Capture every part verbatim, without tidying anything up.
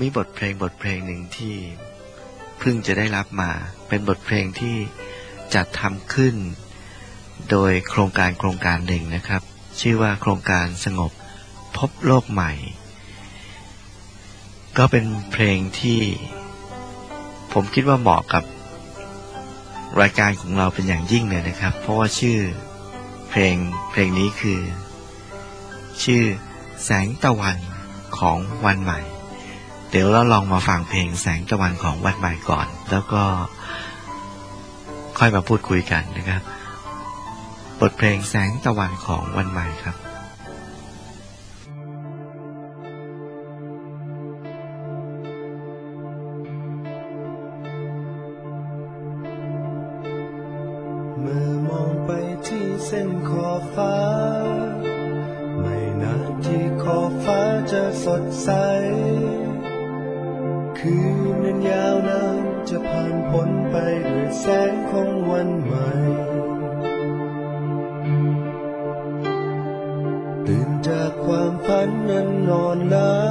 มีบทเพลงบทเพลงหนึ่งที่เพิ่งจะได้รับมาเป็นบทเพลงที่จัดทำขึ้นโดยโครงการโครงการหนึ่งนะครับชื่อว่าโครงการสงบพบโลกใหม่ก็เป็นเพลงที่ผมคิดว่าเหมาะกับรายการของเราเป็นอย่างยิ่งเลยนะครับเพราะว่าชื่อเพลงเพลงนี้คือชื่อแสงตะวันของวันใหม่เดี๋ยวเราลองมาฟังเพลงแสงตะวันของวันใหม่ก่อนแล้วก็ค่อยมาพูดคุยกันนะครับบทเพลงแสงตะวันของวันใหม่ครับเมื่อมองไปที่เส้นขอบฟ้าไม่นานที่ขอบฟ้าจะสดใสคืนนั้นยาวนานจะผ่านพ้นไปด้วยแสงของวันใหม่ตื่นจากความฝันนั้นนอนล้า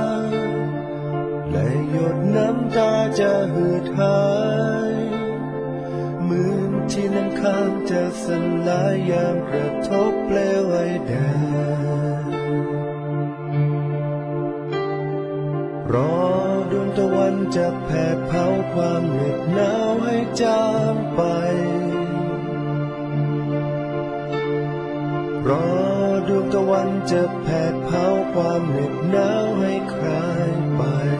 และหยดน้ำตาจะหืดหายเหมือนที่น้ำค้างจะสลายยามกระทบเปลวไอแดดรอดวงตะวันจะแผดเผาความเหน็บหนาวให้จางไปรอดวงตะวันจะแผดเผาความเหน็บหนาวให้คลายไป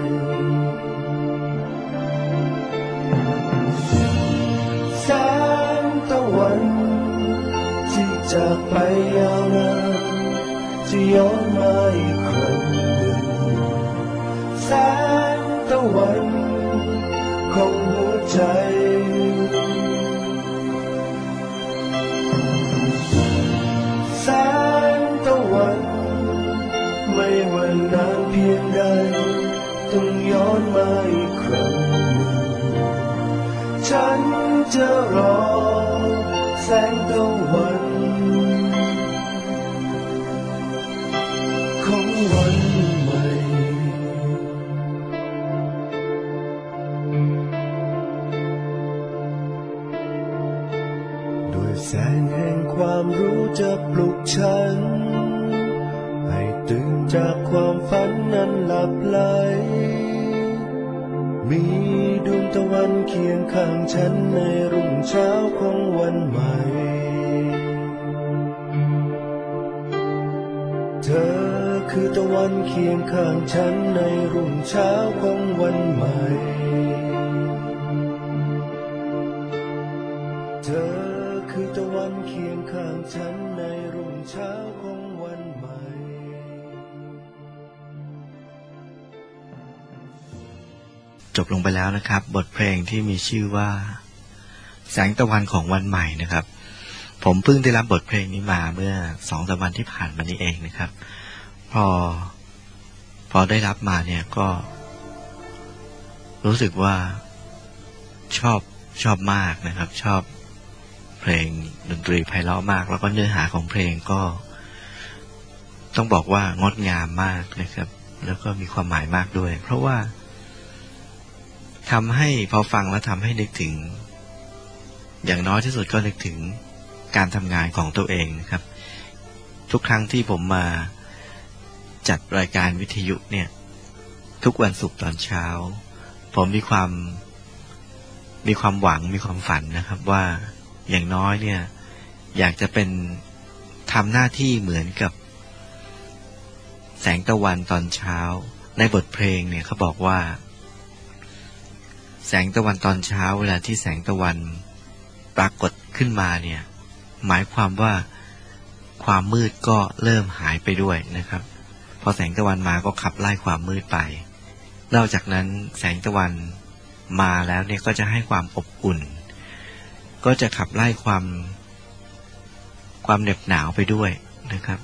แสงตะวันที่จากไปยาวนานจะย้อนมาอีกครั้งหนึ่งแสงตะวันของหัวใจแสงตะวันไม่ว่านานเพียงใดต้องย้อนมาอีกครั้งหนึ่งฉันจะรอแสงตะวันของวันใหม่ด้วยแสงแห่งความรู้จะปลุกฉันให้ตื่นจากความฝันนั้นหลับไหลมีดวงตะวันเคียงข้างฉันในรุ่งเช้าของวันใหม่เธอคือตะวันเคียงข้างฉันในรุ่งเช้าของวันใหม่เธอคือตะวันเคียงข้างฉันในรุ่งเช้าของวันใหม่จบลงไปแล้วนะครับบทเพลงที่มีชื่อว่าแสงตะวันของวันใหม่นะครับผมเพิ่งได้รับบทเพลงนี้มาเมื่อสองสามวันที่ผ่านมานี้เองนะครับพอพอได้รับมาเนี่ยก็รู้สึกว่าชอบชอบมากนะครับชอบเพลงดนตรีไพเราะมากแล้วก็เนื้อหาของเพลงก็ต้องบอกว่างดงามมากนะครับแล้วก็มีความหมายมากด้วยเพราะว่าทำให้พอฟังแล้วทำให้นึกถึงอย่างน้อยที่สุดก็นึกถึงการทำงานของตัวเองนะครับทุกครั้งที่ผมมาจัดรายการวิทยุเนี่ยทุกวันศุกร์ตอนเช้าผมมีความมีความหวังมีความฝันนะครับว่าอย่างน้อยเนี่ยอยากจะเป็นทำหน้าที่เหมือนกับแสงตะวันตอนเช้าในบทเพลงเนี่ยเขาบอกว่าแสงตะวันตอนเช้าเวลาที่แสงตะวันปรากฏขึ้นมาเนี่ยหมายความว่าความมืดก็เริ่มหายไปด้วยนะครับพอแสงตะวันมาก็ขับไล่ความมืดไปนอกจากนั้นแสงตะวันมาแล้วเนี่ยก็จะให้ความอบอุ่นก็จะขับไล่ความความเหน็บหนาวไปด้วยนะครับ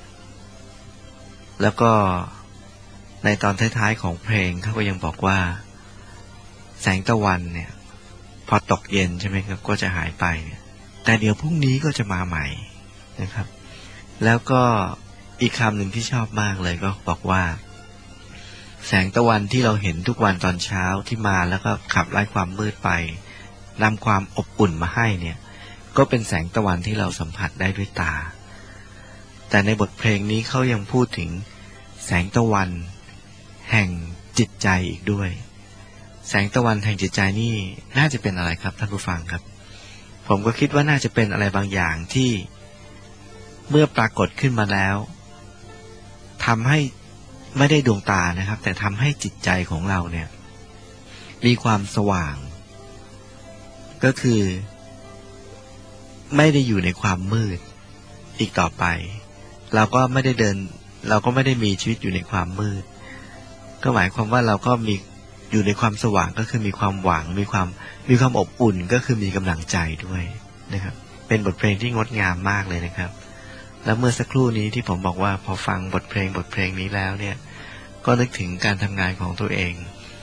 แล้วก็ในตอนท้ายๆของเพลงเขาก็ยังบอกว่าแสงตะวันเนี่ยพอตกเย็นใช่ไหมครับก็จะหายไปแต่เดี๋ยวพรุ่งนี้ก็จะมาใหม่นะครับแล้วก็อีกคำหนึ่งที่ชอบมากเลยก็บอกว่าแสงตะวันที่เราเห็นทุกวันตอนเช้าที่มาแล้วก็ขับไล่ความมืดไปนำความอบอุ่นมาให้เนี่ยก็เป็นแสงตะวันที่เราสัมผัสได้ด้วยตาแต่ในบทเพลงนี้เขายังพูดถึงแสงตะวันแห่งจิตใจอีกด้วยแสงตะวันแห่งจิตใจนี่น่าจะเป็นอะไรครับท่านผู้ฟังครับผมก็คิดว่าน่าจะเป็นอะไรบางอย่างที่เมื่อปรากฏขึ้นมาแล้วทำให้ไม่ได้ดวงตานะครับแต่ทำให้จิตใจของเราเนี่ยมีความสว่างก็คือไม่ได้อยู่ในความมืดอีกต่อไปเราก็ไม่ได้เดินเราก็ไม่ได้มีชีวิตอยู่ในความมืดก็หมายความว่าเราก็มีอยู่ในความสว่างก็คือมีความหวังมีความมีความอบอุ่นก็คือมีกำลังใจด้วยนะครับเป็นบทเพลงที่งดงามมากเลยนะครับแล้วเมื่อสักครู่นี้ที่ผมบอกว่าพอฟังบทเพลงบทเพลงนี้แล้วเนี่ยก็นึกถึงการทำงานของตัวเอง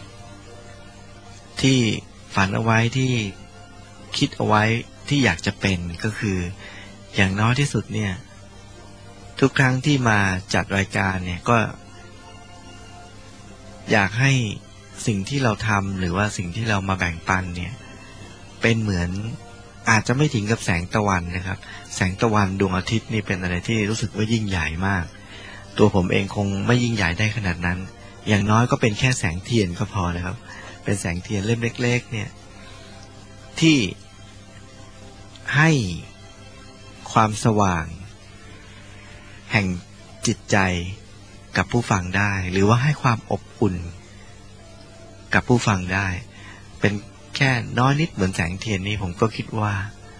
ที่ฝันเอาไว้ที่คิดเอาไว้ที่อยากจะเป็นก็คืออย่างน้อยที่สุดเนี่ยทุกครั้งที่มาจัดรายการเนี่ยก็อยากให้สิ่งที่เราทำหรือว่าสิ่งที่เรามาแบ่งปันเนี่ยเป็นเหมือนอาจจะไม่ถึงกับแสงตะวันนะครับแสงตะวันดวงอาทิตย์นี่เป็นอะไรที่รู้สึกว่ายิ่งใหญ่มากตัวผมเองคงไม่ยิ่งใหญ่ได้ขนาดนั้นอย่างน้อยก็เป็นแค่แสงเทียนก็พอนะครับเป็นแสงเทียนเล่มเล็กๆเนี่ยที่ให้ความสว่างแห่งจิตใจกับผู้ฟังได้หรือว่าให้ความอบอุ่นกับผู้ฟังได้เป็นแค่น้อยนิดเหมือนแสงเทียนนี้ผมก็คิดว่า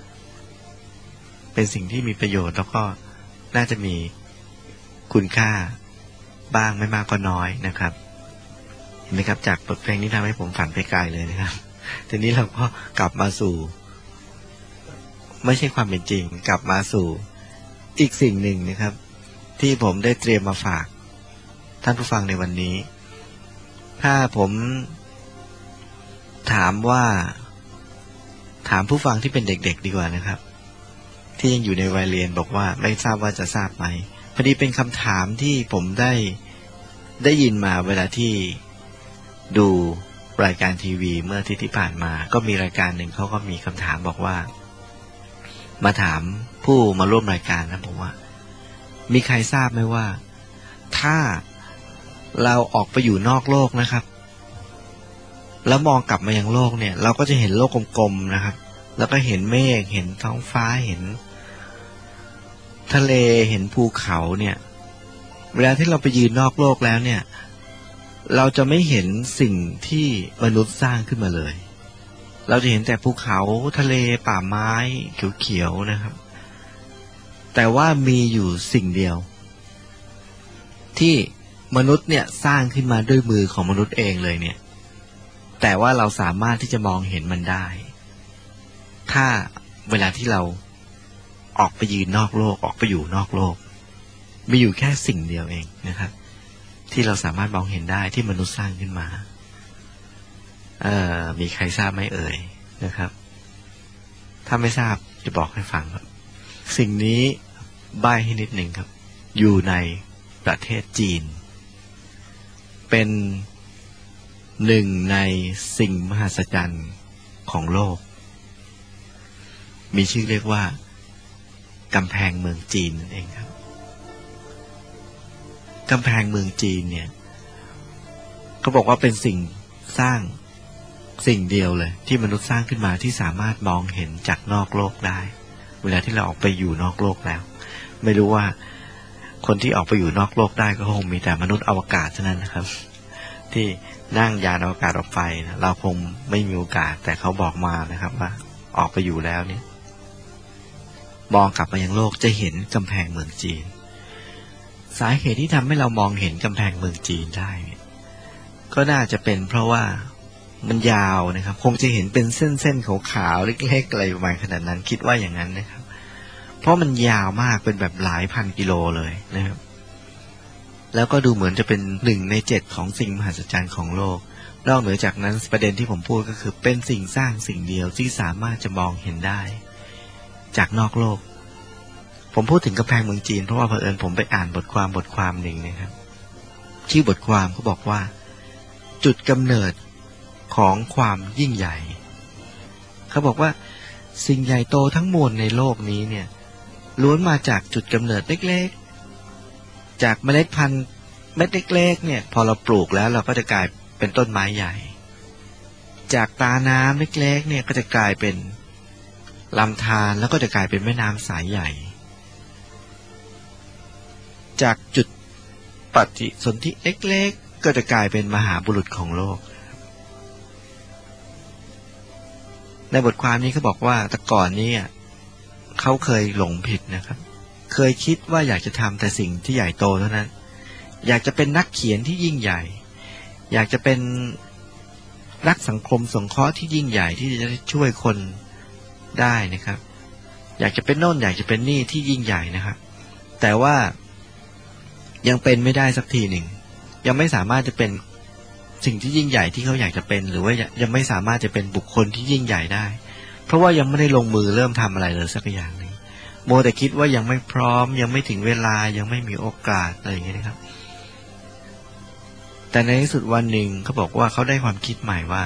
เป็นสิ่งที่มีประโยชน์แล้วก็น่าจะมีคุณค่าบ้างไม่มากก็น้อยนะครับเห็นไหมครับจากบทเพลงนี้ทำให้ผมฝันไปไกลเลยนะครับทีนี้เราก็กลับมาสู่ไม่ใช่ความเป็นจริงกลับมาสู่อีกสิ่งหนึ่งนะครับที่ผมได้เตรียมมาฝากท่านผู้ฟังในวันนี้ถ้าผมถามว่าถามผู้ฟังที่เป็นเด็กๆดีกว่านะครับที่ยังอยู่ในวัยเรียนบอกว่าไม่ทราบว่าจะทราบไหมพอดีเป็นคำถามที่ผมได้ได้ยินมาเวลาที่ดูรายการทีวีเมื่ออาทิตย์ที่ผ่านมาก็มีรายการหนึ่งเขาก็มีคำถามบอกว่ามาถามผู้มาร่วมรายการนะผมว่ามีใครทราบไหมว่าถ้าเราออกไปอยู่นอกโลกนะครับแล้วมองกลับมายังโลกเนี่ยเราก็จะเห็นโลกกลมๆนะครับแล้วก็เห็นเมฆเห็นท้องฟ้าเห็นทะเลเห็นภูเขาเนี่ยเวลาที่เราไปยืนนอกโลกแล้วเนี่ยเราจะไม่เห็นสิ่งที่มนุษย์สร้างขึ้นมาเลยเราจะเห็นแต่ภูเขาทะเลป่าไม้เขียวๆนะครับแต่ว่ามีอยู่สิ่งเดียวที่มนุษย์เนี่ยสร้างขึ้นมาด้วยมือของมนุษย์เองเลยเนี่ยแต่ว่าเราสามารถที่จะมองเห็นมันได้ถ้าเวลาที่เราออกไปยืนนอกโลกออกไปอยู่นอกโลกมีอยู่แค่สิ่งเดียวเองนะครับที่เราสามารถมองเห็นได้ที่มนุษย์สร้างขึ้นมาเอ่อมีใครทราบไหมเอ่ยนะครับถ้าไม่ทราบจะบอกให้ฟังครับสิ่งนี้ใบ้ให้นิดหนึ่งครับอยู่ในประเทศจีนเป็นหนึ่งในสิ่งมหัศจรรย์ของโลกมีชื่อเรียกว่ากำแพงเมืองจีนนั่นเองครับกำแพงเมืองจีนเนี่ยเขาบอกว่าเป็นสิ่งสร้างสิ่งเดียวเลยที่มนุษย์สร้างขึ้นมาที่สามารถมองเห็นจากนอกโลกได้เวลาที่เราออกไปอยู่นอกโลกแล้วไม่รู้ว่าคนที่ออกไปอยู่นอกโลกได้ก็คงมีแต่มนุษย์อวกาศเท่านั้นนะครับที่นั่งยานอวกาศออกไปนะเราคงไม่มีโอกาสแต่เขาบอกมานะครับว่าออกไปอยู่แล้วเนี่ยมองกลับมายังโลกจะเห็นกำแพงเมืองจีนสาเหตุที่ทำให้เรามองเห็นกำแพงเมืองจีนได้ก็น่าจะเป็นเพราะว่ามันยาวนะครับคงจะเห็นเป็นเส้นๆขาวๆเล็กๆอะไรประมาณขนาดนั้นคิดว่าอย่างนั้นนะครับเพราะมันยาวมากเป็นแบบหลายพันกิโลเลยนะครับแล้วก็ดูเหมือนจะเป็นหนึ่งในเจ็ดของสิ่งมหัศจรรย์ของโลกนอกเหนือจากนั้นประเด็นที่ผมพูดก็คือเป็นสิ่งสร้างสิ่งเดียวที่สามารถจะมองเห็นได้จากนอกโลกผมพูดถึงกำแพงเมืองจีนเพราะว่าเผอิญผมไปอ่านบทความบทความหนึ่งนะครับชื่อบทความเขาบอกว่าจุดกำเนิดของความยิ่งใหญ่เขาบอกว่าสิ่งใหญ่โตทั้งมวลในโลกนี้เนี่ยล้วนมาจากจุดกำเนิดเล็กๆจากเมล็ดพันธุ์เม็ดเล็กๆเนี่ยพอเราปลูกแล้วเราก็จะกลายเป็นต้นไม้ใหญ่จากตาน้ำเล็กๆเนี่ยก็จะกลายเป็นลำธารแล้วก็จะกลายเป็นแม่น้ำสายใหญ่จากจุดปฏิสนธิเล็กๆก็จะกลายเป็นมหาบุรุษของโลกในบทความนี้เขาบอกว่าแต่ก่อนนี้เขาเคยหลงผิดนะครับเคยคิดว่าอยากจะทำแต่สิ่งที่ใหญ่โตเท่านั้นอยากจะเป็นนักเขียนที่ยิ่งใหญ่อยากจะเป็นนักสังคมสงเคราะห์ที่ยิ่งใหญ่ที่จะช่วยคนได้นะครับอยากจะเป็นโน่นอยากจะเป็นนี่ที่ยิ่งใหญ่นะครับแต่ว่ายังเป็นไม่ได้สักทีหนึ่งยังไม่สามารถจะเป็นสิ่งที่ยิ่งใหญ่ที่เขาอยากจะเป็นหรือว่ายังไม่สามารถจะเป็นบุคคลที่ยิ่งใหญ่ได้เพราะว่ายังไม่ได้ลงมือเริ่มทำอะไรเลยสักอย่างหนึ่งโมแต่คิดว่ายังไม่พร้อมยังไม่ถึงเวลายังไม่มีโอกาสอะไรอย่างเงี้ยนะครับแต่ในที่สุดวันหนึ่งเขาบอกว่าเขาได้ความคิดใหม่ว่า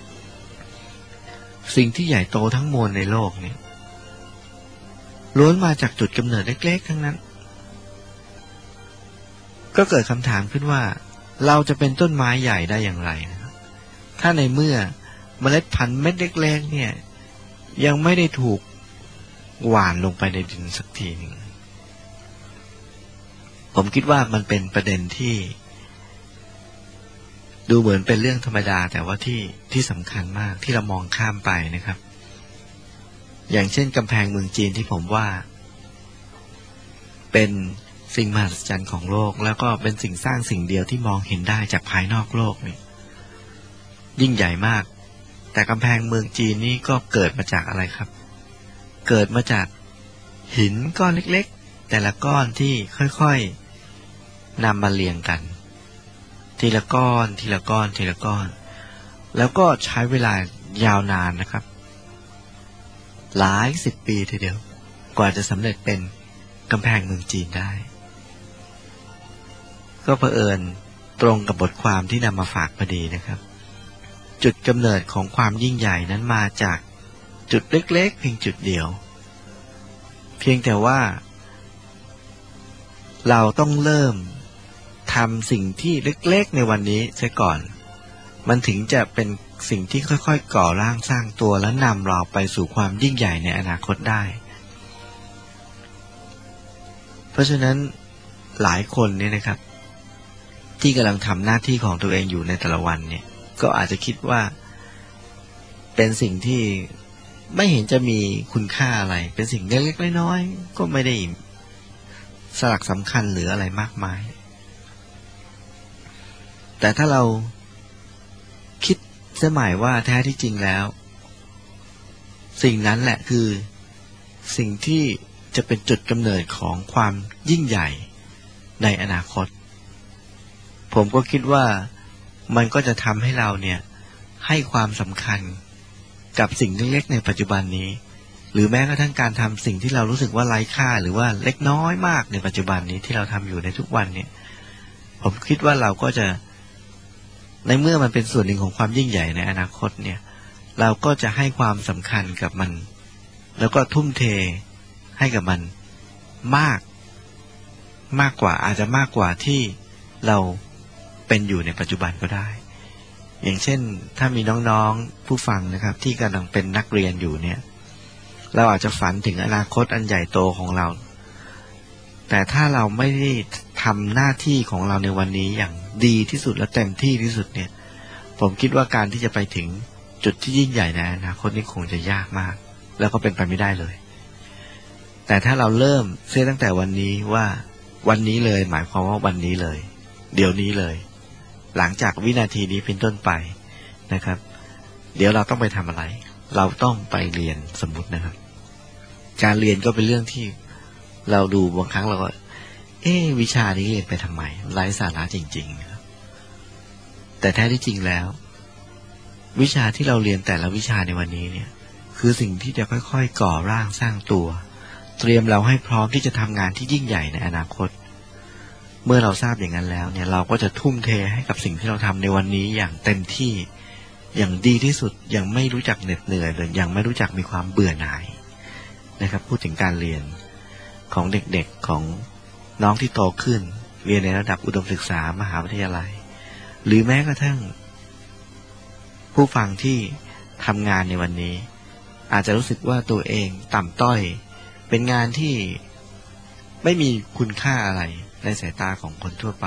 สิ่งที่ใหญ่โตทั้งมวลในโลกนี้ล้วนมาจากจุดกำเนิดเล็กๆทั้งนั้นก็เกิดคำถามขึ้นว่าเราจะเป็นต้นไม้ใหญ่ได้อย่างไรนะครับถ้าในเมื่อเมล็ดพันธุ์เม็ดเล็กๆเนี่ยยังไม่ได้ถูกหว่านลงไปในดินสักทีหนึ่งผมคิดว่ามันเป็นประเด็นที่ดูเหมือนเป็นเรื่องธรรมดาแต่ว่าที่ที่สำคัญมากที่เรามองข้ามไปนะครับอย่างเช่นกำแพงเมืองจีนที่ผมว่าเป็นสิ่งมหัศจรรย์ของโลกแล้วก็เป็นสิ่งสร้างสิ่งเดียวที่มองเห็นได้จากภายนอกโลกนี่ยิ่งใหญ่มากแต่กำแพงเมืองจีนนี่ก็เกิดมาจากอะไรครับเกิดมาจากหินก้อนเล็กๆแต่ละก้อนที่ค่อยๆนำมาเรียงกันทีละก้อนทีละก้อนทีละก้อนแล้วก็ใช้เวลายาวนานนะครับหลายสิบปีทีเดียวกว่าจะสำเร็จเป็นกำแพงเมืองจีนได้ก็เผอิญตรงกับบทความที่นำมาฝากพอดีนะครับจุดกำเนิดของความยิ่งใหญ่นั้นมาจากจุดเล็กๆเพียงจุดเดียวเพียงแต่ว่าเราต้องเริ่มทำสิ่งที่เล็กๆในวันนี้เสียก่อนมันถึงจะเป็นสิ่งที่ค่อยๆก่อร่างสร้างตัวและนำเราไปสู่ความยิ่งใหญ่ในอนาคตได้เพราะฉะนั้นหลายคนเนี่ยนะครับที่กำลังทำหน้าที่ของตัวเองอยู่ในแต่ละวันเนี่ยก็อาจจะคิดว่าเป็นสิ่งที่ไม่เห็นจะมีคุณค่าอะไรเป็นสิ่งเล็กๆน้อยๆก็ไม่ได้สลักสำคัญหรืออะไรมากมายแต่ถ้าเราคิดเสียใหม่ว่าแท้ที่จริงแล้วสิ่งนั้นแหละคือสิ่งที่จะเป็นจุดกำเนิดของความยิ่งใหญ่ในอนาคตผมก็คิดว่ามันก็จะทำให้เราเนี่ยให้ความสำคัญกับสิ่งเล็กๆในปัจจุบันนี้หรือแม้กระทั่งการทำสิ่งที่เรารู้สึกว่าไร้ค่าหรือว่าเล็กน้อยมากในปัจจุบันนี้ที่เราทำอยู่ในทุกวันเนี่ยผมคิดว่าเราก็จะในเมื่อมันเป็นส่วนหนึ่งของความยิ่งใหญ่ในอนาคตเนี่ยเราก็จะให้ความสำคัญกับมันแล้วก็ทุ่มเทให้กับมันมากมากกว่าอาจจะมากกว่าที่เราเป็นอยู่ในปัจจุบันก็ได้อย่างเช่นถ้ามีน้องๆผู้ฟังนะครับที่กำลังเป็นนักเรียนอยู่เนี่ยเราอาจจะฝันถึงอนาคตอันใหญ่โตของเราแต่ถ้าเราไม่ได้ทำหน้าที่ของเราในวันนี้อย่างดีที่สุดและเต็มที่ที่สุดเนี่ยผมคิดว่าการที่จะไปถึงจุดที่ยิ่งใหญ่ในอนาคตนี้คงจะยากมากแล้วก็เป็นไปไม่ได้เลยแต่ถ้าเราเริ่มเสียตั้งแต่วันนี้ว่าวันนี้เลยหมายความว่าวันนี้เลยเดี๋ยวนี้เลยหลังจากวินาทีนี้เป็นต้นไปนะครับเดี๋ยวเราต้องไปทำอะไรเราต้องไปเรียนสมมุตินะครับการเรียนก็เป็นเรื่องที่เราดูบางครั้งเราก็เอ๊ะวิชานี้เรียนไปทำไมไร้สาระจริงๆนะครับแต่แท้ที่จริงแล้ววิชาที่เราเรียนแต่ละวิชาในวันนี้เนี่ยคือสิ่งที่จะค่อยๆก่อร่างสร้างตัวเตรียมเราให้พร้อมที่จะทำงานที่ยิ่งใหญ่ในอนาคตเมื่อเราทราบอย่างนั้นแล้วเนี่ยเราก็จะทุ่มเทให้กับสิ่งที่เราทำในวันนี้อย่างเต็มที่อย่างดีที่สุดยังไม่รู้จักเหน็ดเหนื่อยหรือยังไม่รู้จักมีความเบื่อหน่ายนะครับพูดถึงการเรียนของเด็กๆของน้องที่โตขึ้นเรียนในระดับอุดมศึกษามหาวิทยาลัยหรือแม้กระทั่งผู้ฟังที่ทำงานในวันนี้อาจจะรู้สึกว่าตัวเองต่ำต้อยเป็นงานที่ไม่มีคุณค่าอะไรในสายตาของคนทั่วไป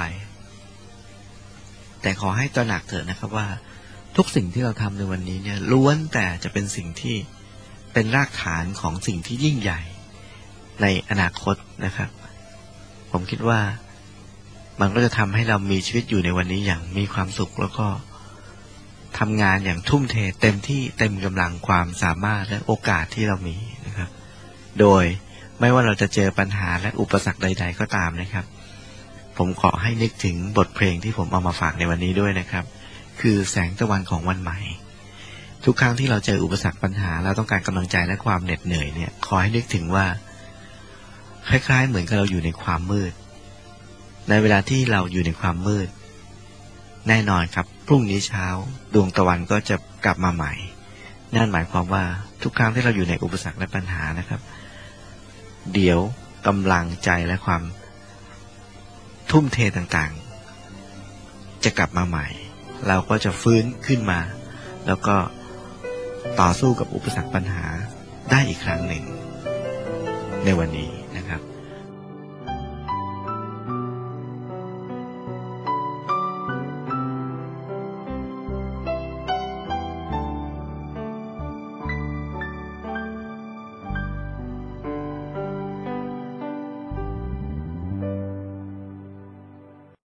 แต่ขอให้ตระหนักเถิดนะครับว่าทุกสิ่งที่เราทำในวันนี้เนี่ยล้วนแต่จะเป็นสิ่งที่เป็นรากฐานของสิ่งที่ยิ่งใหญ่ในอนาคตนะครับผมคิดว่ามันก็จะทำให้เรามีชีวิตอยู่ในวันนี้อย่างมีความสุขแล้วก็ทำงานอย่างทุ่มเทเต็มที่เต็มกำลังความสามารถและโอกาสที่เรามีนะครับโดยไม่ว่าเราจะเจอปัญหาและอุปสรรคใดๆก็ตามนะครับผมขอให้นึกถึงบทเพลงที่ผมเอามาฝากในวันนี้ด้วยนะครับคือแสงตะวันของวันใหม่ทุกครั้งที่เราเจออุปสรรคปัญหาแล้วต้องการกำลังใจและความเหน็ดเหนื่อยเนี่ยขอให้นึกถึงว่าคล้ายๆเหมือนกับเราอยู่ในความมืดในเวลาที่เราอยู่ในความมืดแน่นอนครับพรุ่งนี้เช้าดวงตะวันก็จะกลับมาใหม่นั่นหมายความว่าทุกครั้งที่เราอยู่ในอุปสรรคและปัญหานะครับเดี๋ยวกำลังใจและความทุ่มเทต่างๆจะกลับมาใหม่เราก็จะฟื้นขึ้นมาแล้วก็ต่อสู้กับอุปสรรคปัญหาได้อีกครั้งหนึ่งในวันนี้